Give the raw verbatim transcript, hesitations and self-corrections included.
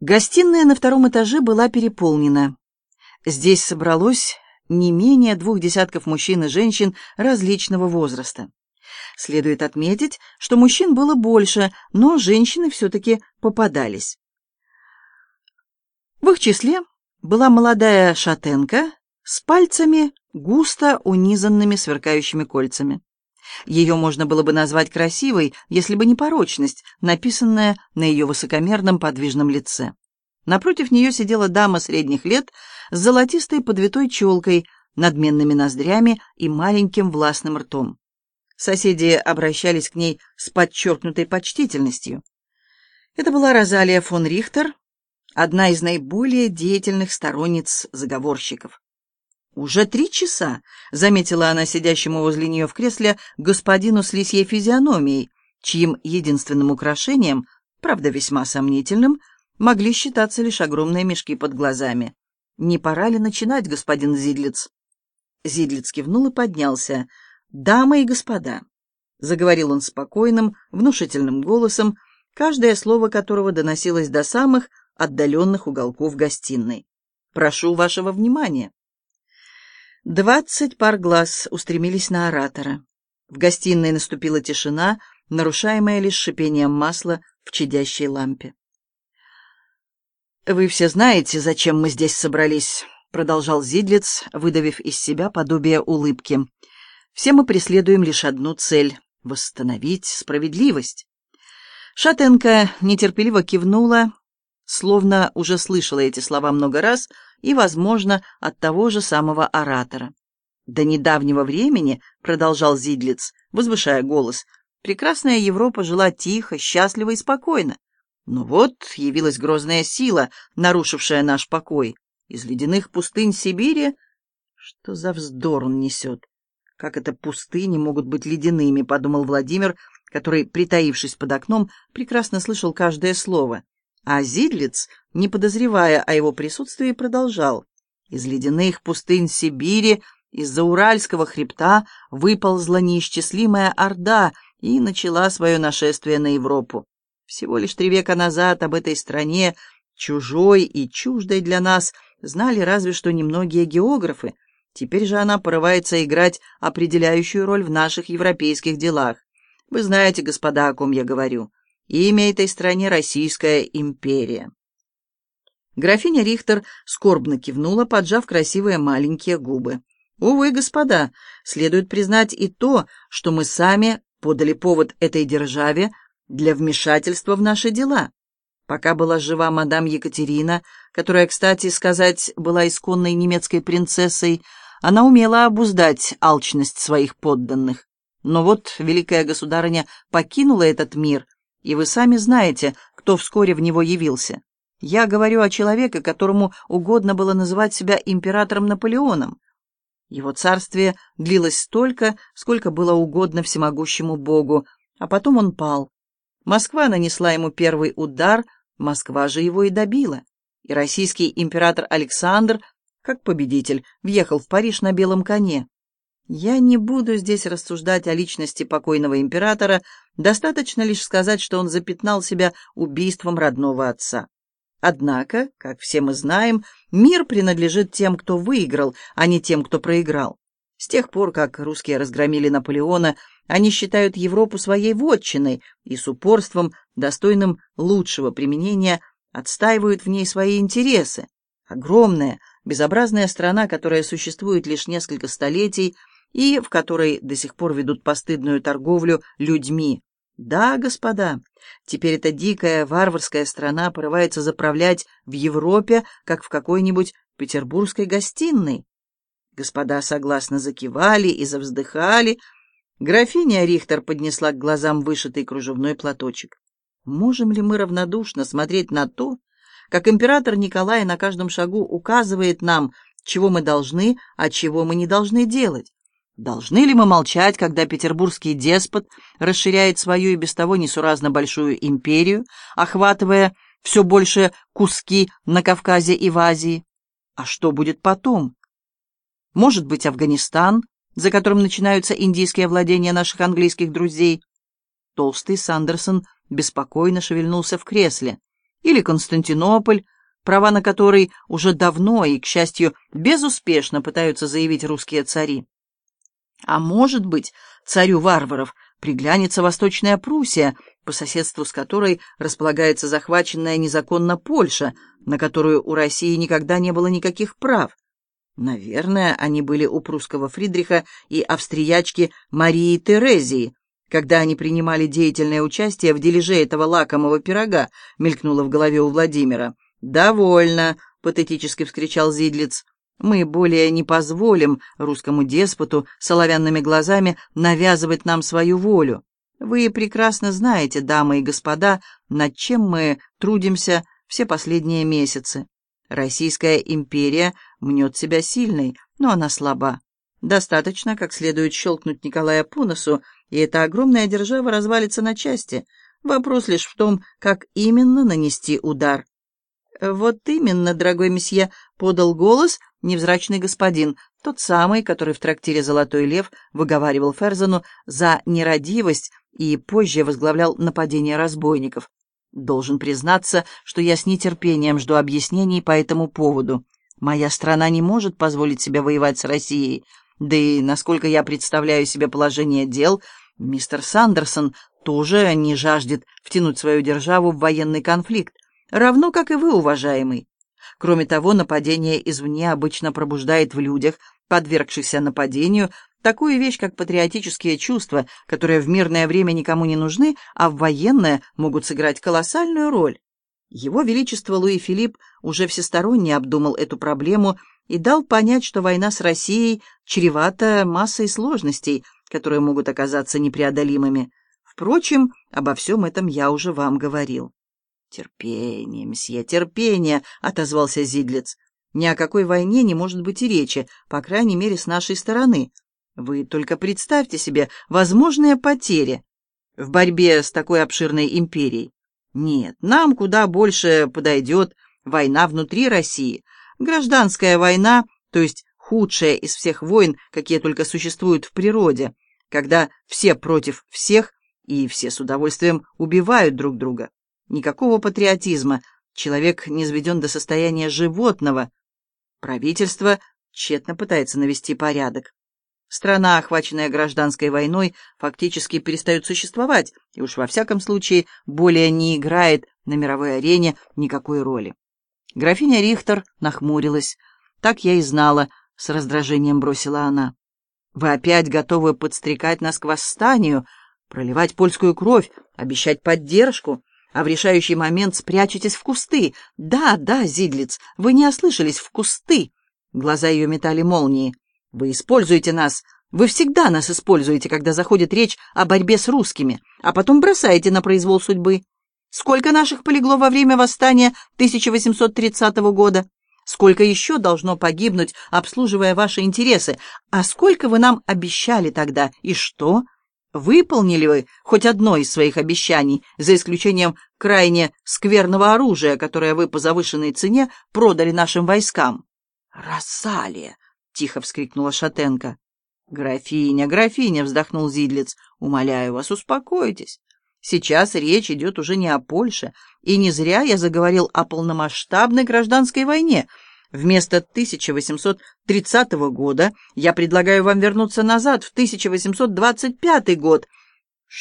Гостиная на втором этаже была переполнена. Здесь собралось не менее двух десятков мужчин и женщин различного возраста. Следует отметить, что мужчин было больше, но женщины все-таки попадались. В их числе была молодая шатенка с пальцами, густо унизанными сверкающими кольцами. Ее можно было бы назвать красивой, если бы не порочность, написанная на ее высокомерном подвижном лице. Напротив нее сидела дама средних лет с золотистой подвитой челкой, надменными ноздрями и маленьким властным ртом. Соседи обращались к ней с подчеркнутой почтительностью. Это была Розалия фон Рихтер, одна из наиболее деятельных сторонниц заговорщиков. «Уже три часа», — заметила она сидящему возле нее в кресле господину с лисьей физиономией, чьим единственным украшением, правда весьма сомнительным, могли считаться лишь огромные мешки под глазами. «Не пора ли начинать, господин Зидлиц?» Зидлиц кивнул и поднялся. «Дамы и господа», — заговорил он спокойным, внушительным голосом, каждое слово которого доносилось до самых отдаленных уголков гостиной. «Прошу вашего внимания». Двадцать пар глаз устремились на оратора. В гостиной наступила тишина, нарушаемая лишь шипением масла в чадящей лампе. «Вы все знаете, зачем мы здесь собрались», — продолжал Зидлиц, выдавив из себя подобие улыбки. «Все мы преследуем лишь одну цель — восстановить справедливость». Шатенка нетерпеливо кивнула, словно уже слышала эти слова много раз и, возможно, от того же самого оратора. «До недавнего времени, — продолжал Зидлиц, возвышая голос, — прекрасная Европа жила тихо, счастливо и спокойно. Но вот явилась грозная сила, нарушившая наш покой. Из ледяных пустынь Сибири... Что за вздор он несет? Как это пустыни могут быть ледяными, — подумал Владимир, который, притаившись под окном, прекрасно слышал каждое слово. А Зидлиц, не подозревая о его присутствии, продолжал. Из ледяных пустынь Сибири, из-за Уральского хребта выползла неисчислимая орда и начала свое нашествие на Европу. Всего лишь три века назад об этой стране, чужой и чуждой для нас, знали разве что немногие географы. Теперь же она порывается играть определяющую роль в наших европейских делах. Вы знаете, господа, о ком я говорю. Имя этой стране — Российская империя. Графиня Рихтер скорбно кивнула, поджав красивые маленькие губы. Увы, господа, следует признать и то, что мы сами подали повод этой державе для вмешательства в наши дела. Пока была жива мадам Екатерина, которая, кстати сказать, была исконной немецкой принцессой, она умела обуздать алчность своих подданных. Но вот великая государыня покинула этот мир, и вы сами знаете, кто вскоре в него явился. Я говорю о человеке, которому угодно было называть себя императором Наполеоном. Его царствие длилось столько, сколько было угодно всемогущему Богу, а потом он пал. Москва нанесла ему первый удар, Москва же его и добила. И российский император Александр, как победитель, въехал в Париж на белом коне. Я не буду здесь рассуждать о личности покойного императора, достаточно лишь сказать, что он запятнал себя убийством родного отца. Однако, как все мы знаем, мир принадлежит тем, кто выиграл, а не тем, кто проиграл. С тех пор, как русские разгромили Наполеона, они считают Европу своей вотчиной и с упорством, достойным лучшего применения, отстаивают в ней свои интересы. Огромная, безобразная страна, которая существует лишь несколько столетий и в которой до сих пор ведут постыдную торговлю людьми. Да, господа, теперь эта дикая варварская страна порывается заправлять в Европе, как в какой-нибудь петербургской гостиной. Господа согласно закивали и завздыхали. Графиня Рихтер поднесла к глазам вышитый кружевной платочек. Можем ли мы равнодушно смотреть на то, как император Николай на каждом шагу указывает нам, чего мы должны, а чего мы не должны делать? Должны ли мы молчать, когда петербургский деспот расширяет свою и без того несуразно большую империю, охватывая все больше куски на Кавказе и в Азии? А что будет потом? Может быть, Афганистан, за которым начинаются индийские владения наших английских друзей? Толстый Сандерсон беспокойно шевельнулся в кресле. Или Константинополь, права на который уже давно и, к счастью, безуспешно пытаются заявить русские цари. А может быть, царю варваров приглянется Восточная Пруссия, по соседству с которой располагается захваченная незаконно Польша, на которую у России никогда не было никаких прав. Наверное, они были у прусского Фридриха и австриячки Марии Терезии, когда они принимали деятельное участие в дележе этого лакомого пирога, мелькнуло в голове у Владимира. «Довольно!» — патетически вскричал Зидлиц. «Мы более не позволим русскому деспоту с оловянными глазами навязывать нам свою волю. Вы прекрасно знаете, дамы и господа, над чем мы трудимся все последние месяцы. Российская империя мнет себя сильной, но она слаба. Достаточно как следует щелкнуть Николая по носу, и эта огромная держава развалится на части. Вопрос лишь в том, как именно нанести удар». «Вот именно, дорогой месье», — подал голос невзрачный господин, тот самый, который в трактире «Золотой лев» выговаривал Ферзену за нерадивость и позже возглавлял нападение разбойников. «Должен признаться, что я с нетерпением жду объяснений по этому поводу. Моя страна не может позволить себе воевать с Россией, да и, насколько я представляю себе положение дел, мистер Сандерсон тоже не жаждет втянуть свою державу в военный конфликт, равно как и вы, уважаемый. Кроме того, нападение извне обычно пробуждает в людях, подвергшихся нападению, такую вещь, как патриотические чувства, которые в мирное время никому не нужны, а в военное могут сыграть колоссальную роль. Его Величество Луи Филипп уже всесторонне обдумал эту проблему и дал понять, что война с Россией чревата массой сложностей, которые могут оказаться непреодолимыми. Впрочем, обо всем этом я уже вам говорил. «Терпение, месье, терпение», — отозвался Зидлиц. «Ни о какой войне не может быть и речи, по крайней мере, с нашей стороны. Вы только представьте себе возможные потери в борьбе с такой обширной империей. Нет, нам куда больше подойдет война внутри России, гражданская война, то есть худшая из всех войн, какие только существуют в природе, когда все против всех и все с удовольствием убивают друг друга. Никакого патриотизма, человек низведен до состояния животного. Правительство тщетно пытается навести порядок. Страна, охваченная гражданской войной, фактически перестает существовать и уж во всяком случае более не играет на мировой арене никакой роли». Графиня Рихтер нахмурилась. «Так я и знала», — с раздражением бросила она. «Вы опять готовы подстрекать нас к восстанию, проливать польскую кровь, обещать поддержку, а в решающий момент спрячетесь в кусты. Да, да, Зидлиц, вы не ослышались, в кусты». Глаза ее метали молнии. «Вы используете нас. Вы всегда нас используете, когда заходит речь о борьбе с русскими, а потом бросаете на произвол судьбы. Сколько наших полегло во время восстания тысяча восемьсот тридцатого года? Сколько еще должно погибнуть, обслуживая ваши интересы? А сколько вы нам обещали тогда? И что? Выполнили вы хоть одно из своих обещаний, за исключением крайне скверного оружия, которое вы по завышенной цене продали нашим войскам?» «Рассалия!» — тихо вскрикнула Шатенко. «Графиня, графиня!» — вздохнул Зидлиц. «Умоляю вас, успокойтесь. Сейчас речь идет уже не о Польше, и не зря я заговорил о полномасштабной гражданской войне. Вместо тысяча восемьсот тридцатого года я предлагаю вам вернуться назад, в тысяча восемьсот двадцать пятый год,